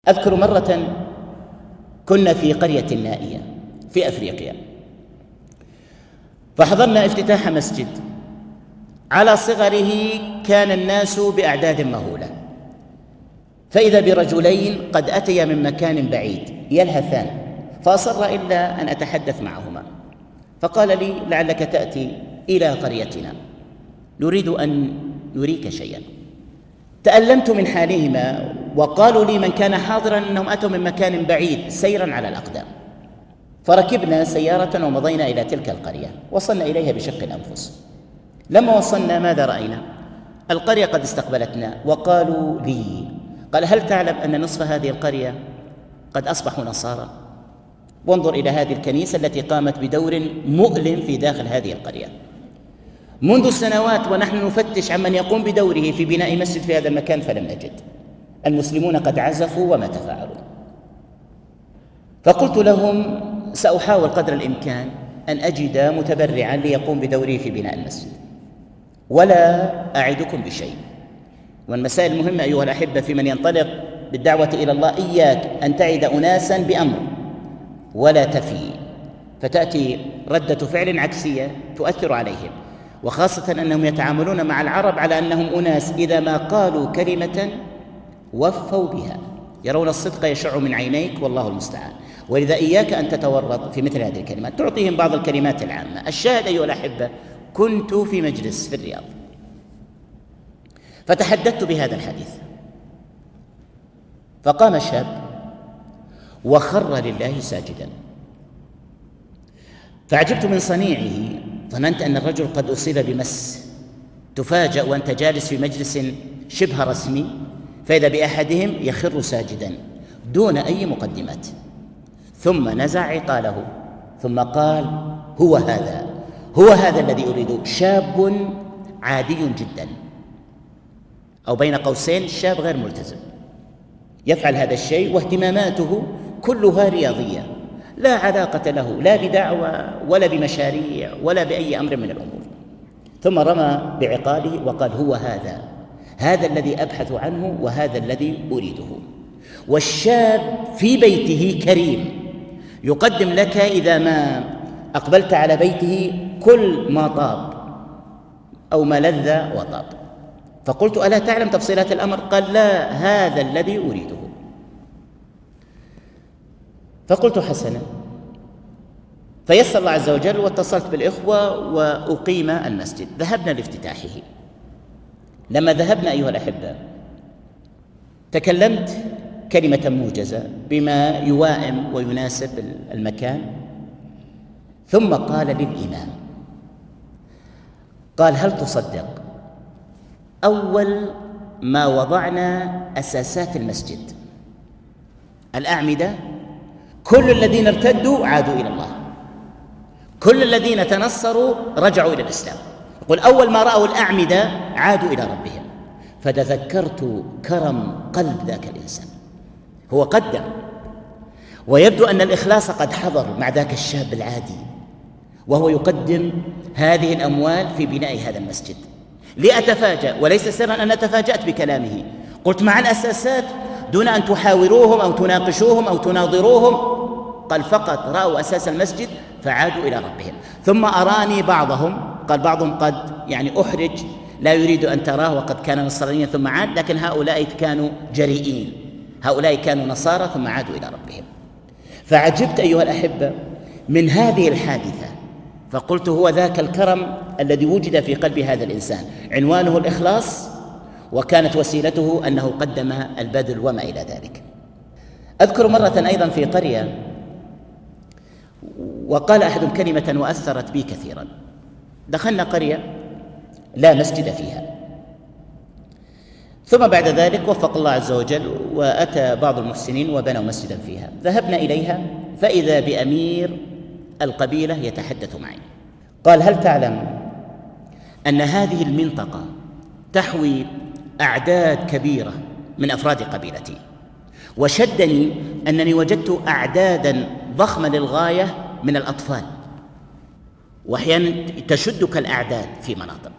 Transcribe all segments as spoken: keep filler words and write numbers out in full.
أذكر مرة كنا في قرية نائية في أفريقيا، فحضرنا افتتاح مسجد. على صغره كان الناس بأعداد مهولة، فإذا برجلين قد أتيا من مكان بعيد يلهثان، فأصر إلا أن أتحدث معهما، فقال لي: لعلك تأتي إلى قريتنا، نريد أن نريك شيئا. تألمت من حالهما، وقالوا لي من كان حاضرا أنهم أتوا من مكان بعيد سيرا على الأقدام. فركبنا سيارة ومضينا إلى تلك القرية، وصلنا إليها بشق الأنفس. لما وصلنا ماذا رأينا؟ القرية قد استقبلتنا، وقالوا لي: قال: هل تعلم أن نصف هذه القرية قد أصبحوا نصارى؟ وانظر إلى هذه الكنيسة التي قامت بدور مؤلم في داخل هذه القرية منذ سنوات، ونحن نفتش عن من يقوم بدوره في بناء مسجد في هذا المكان فلم نجد. المسلمون قد عزفوا وما تفاعلوا. فقلت لهم: سأحاول قدر الإمكان أن أجد متبرعا ليقوم بدوره في بناء المسجد، ولا أعدكم بشيء. والمسائل المهمة أيها الأحبة في من ينطلق بالدعوة إلى الله: إياك أن تعد أناسا بأمر ولا تفي، فتأتي ردة فعل عكسية تؤثر عليهم، وخاصة أنهم يتعاملون مع العرب على أنهم أناس إذا ما قالوا كلمة وفوا بها، يرون الصدق يشع من عينيك والله المستعان. ولذا إياك أن تتورط في مثل هذه الكلمات، تعطيهم بعض الكلمات العامة. الشاهد أيها الأحبة، كنت في مجلس في الرياض، فتحدثت بهذا الحديث، فقام شاب وخر لله ساجدا، فعجبت من صنيعه، ظننت أن الرجل قد أصيب بمس. تفاجأ وأنت جالس في مجلس شبه رسمي فإذا بأحدهم يخر ساجدا دون أي مقدمات، ثم نزع عقاله ثم قال: هو هذا هو هذا الذي أريده. شاب عادي جدا، أو بين قوسين شاب غير ملتزم، يفعل هذا الشيء واهتماماته كلها رياضية، لا علاقة له لا بدعوة ولا بمشاريع ولا بأي أمر من الأمور. ثم رمى بعقاله وقال: هو هذا هذا الذي أبحث عنه وهذا الذي أريده. والشاب في بيته كريم، يقدم لك إذا ما أقبلت على بيته كل ما طاب أو ما لذ وطاب. فقلت: ألا تعلم تفصيلات الأمر؟ قال: لا، هذا الذي أريده. فقلت: حسنا. فيسر الله عز وجل واتصلت بالإخوة وأقيم المسجد. ذهبنا لافتتاحه. لما ذهبنا أيها الأحبة تكلمت كلمة موجزة بما يوائم ويناسب المكان، ثم قال للإمام، قال: هل تصدق أول ما وضعنا أساسات المسجد الأعمدة، كل الذين ارتدوا عادوا إلى الله، كل الذين تنصروا رجعوا إلى الإسلام. يقول: أول ما رأوا الأعمدة عادوا إلى ربهم. فتذكرت كرم قلب ذاك الإنسان، هو قدم، ويبدو أن الإخلاص قد حضر مع ذاك الشاب العادي، وهو يقدم هذه الأموال في بناء هذا المسجد. لأتفاجأ، وليس سرا أن تفاجأت بكلامه، قلت: مع الأساسات دون أن تحاوروهم أو تناقشوهم أو تناظروهم؟ قال: فقط رأوا أساس المسجد فعادوا إلى ربهم. ثم أراني بعضهم، قال بعضهم قد يعني أحرج لا يريد أن تراه وقد كان نصرانيا ثم عاد، لكن هؤلاء كانوا جريئين، هؤلاء كانوا نصارى ثم عادوا إلى ربهم. فعجبت أيها الأحبة من هذه الحادثة، فقلت: هو ذاك الكرم الذي وجد في قلب هذا الإنسان، عنوانه الإخلاص، وكانت وسيلته أنه قدم البذل وما إلى ذلك. أذكر مرة أيضا في قرية، وقال أحد كلمة وأثرت بي كثيرا. دخلنا قرية لا مسجد فيها، ثم بعد ذلك وفق الله عز وجل وأتى بعض المحسنين وبنوا مسجدا فيها. ذهبنا إليها فإذا بأمير القبيلة يتحدث معي، قال: هل تعلم أن هذه المنطقة تحوي أعداد كبيرة من أفراد قبيلتي، وشدني أنني وجدت أعدادا ضخمة للغاية من الأطفال، وأحيانا تشدك الأعداد في مناطق.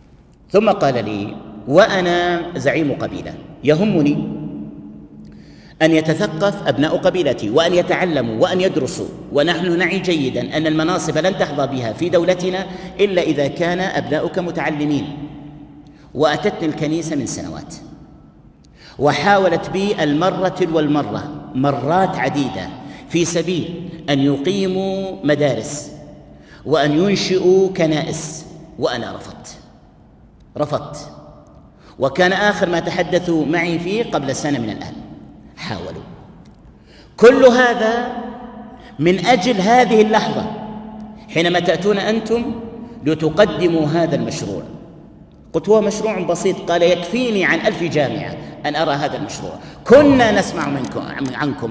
ثم قال لي: وأنا زعيم قبيلة، يهمني أن يتثقف أبناء قبيلتي وأن يتعلموا وأن يدرسوا، ونحن نعي جيدا أن المناصب لن تحظى بها في دولتنا إلا إذا كان أبناؤك متعلمين. وأتتني الكنيسة من سنوات وحاولت بي المرة والمرة مرات عديدة في سبيل أن يقيموا مدارس وأن ينشئوا كنائس، وأنا رفضت رفضت وكان آخر ما تحدثوا معي فيه قبل سنة من الآن. حاولوا كل هذا من أجل هذه اللحظة حينما تأتون أنتم لتقدموا هذا المشروع. قلت هو مشروع بسيط. قال يكفيني عن ألف جامعة أن أرى هذا المشروع. كنا نسمع منكم عنكم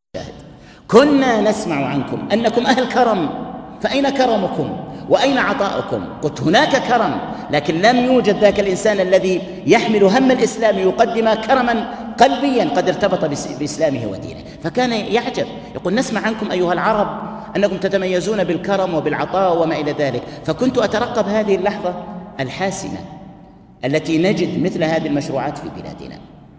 كنا نسمع عنكم أنكم أهل كرم، فأين كرمكم وأين عطاؤكم؟ قلت هناك كرم، لكن لم يوجد ذاك الإنسان الذي يحمل هم الإسلام يقدم كرما قلبيا قد ارتبط بإسلامه ودينه. فكان يعجب، يقول نسمع عنكم أيها العرب أنكم تتميزون بالكرم وبالعطاء وما إلى ذلك. فكنت أترقب هذه اللحظة الحاسمة التي نجد مثل هذه المشروعات في بلادنا.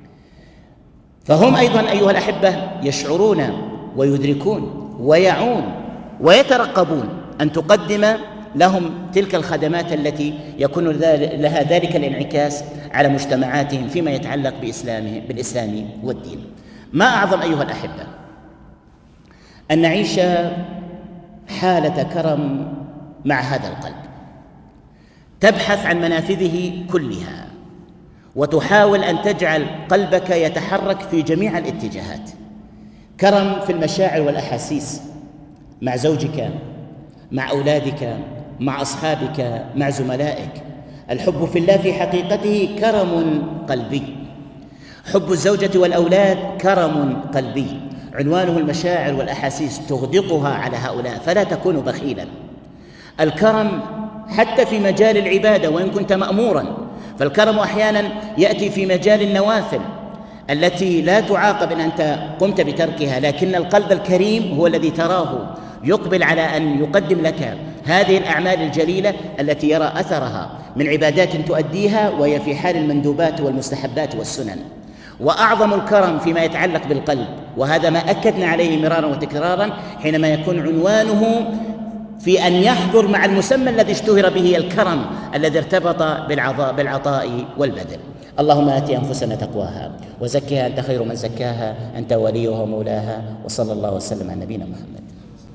فهم أيضا أيها الأحبة يشعرون ويدركون ويعون ويترقبون أن تقدم لهم تلك الخدمات التي يكون لها ذلك الانعكاس على مجتمعاتهم فيما يتعلق بإسلامه بالإسلام والدين. ما أعظم أيها الأحبة أن نعيش حالة كرم مع هذا القلب، تبحث عن منافذه كلها وتحاول أن تجعل قلبك يتحرك في جميع الاتجاهات. كرم في المشاعر والأحاسيس مع زوجك، مع أولادك، مع أصحابك، مع زملائك. الحب في الله في حقيقته كرم قلبي. حب الزوجة والأولاد كرم قلبي، عنوانه المشاعر والأحاسيس، تغدقها على هؤلاء فلا تكون بخيلا. الكرم حتى في مجال العبادة وإن كنت مأمورا، فالكرم أحيانا يأتي في مجال النوافل التي لا تعاقب إن أنت قمت بتركها، لكن القلب الكريم هو الذي تراه يقبل على أن يقدم لك هذه الأعمال الجليلة التي يرى أثرها من عبادات تؤديها وهي في حال المندوبات والمستحبات والسنن. وأعظم الكرم فيما يتعلق بالقلب، وهذا ما أكدنا عليه مرارا وتكرارا، حينما يكون عنوانه في أن يحضر مع المسمى الذي اشتهر به الكرم الذي ارتبط بالعطاء والبذل. اللهم آت أنفسنا تقواها وزكها أنت خير من زكاها، أنت وليها ومولاها، وصلى الله وسلم على نبينا محمد.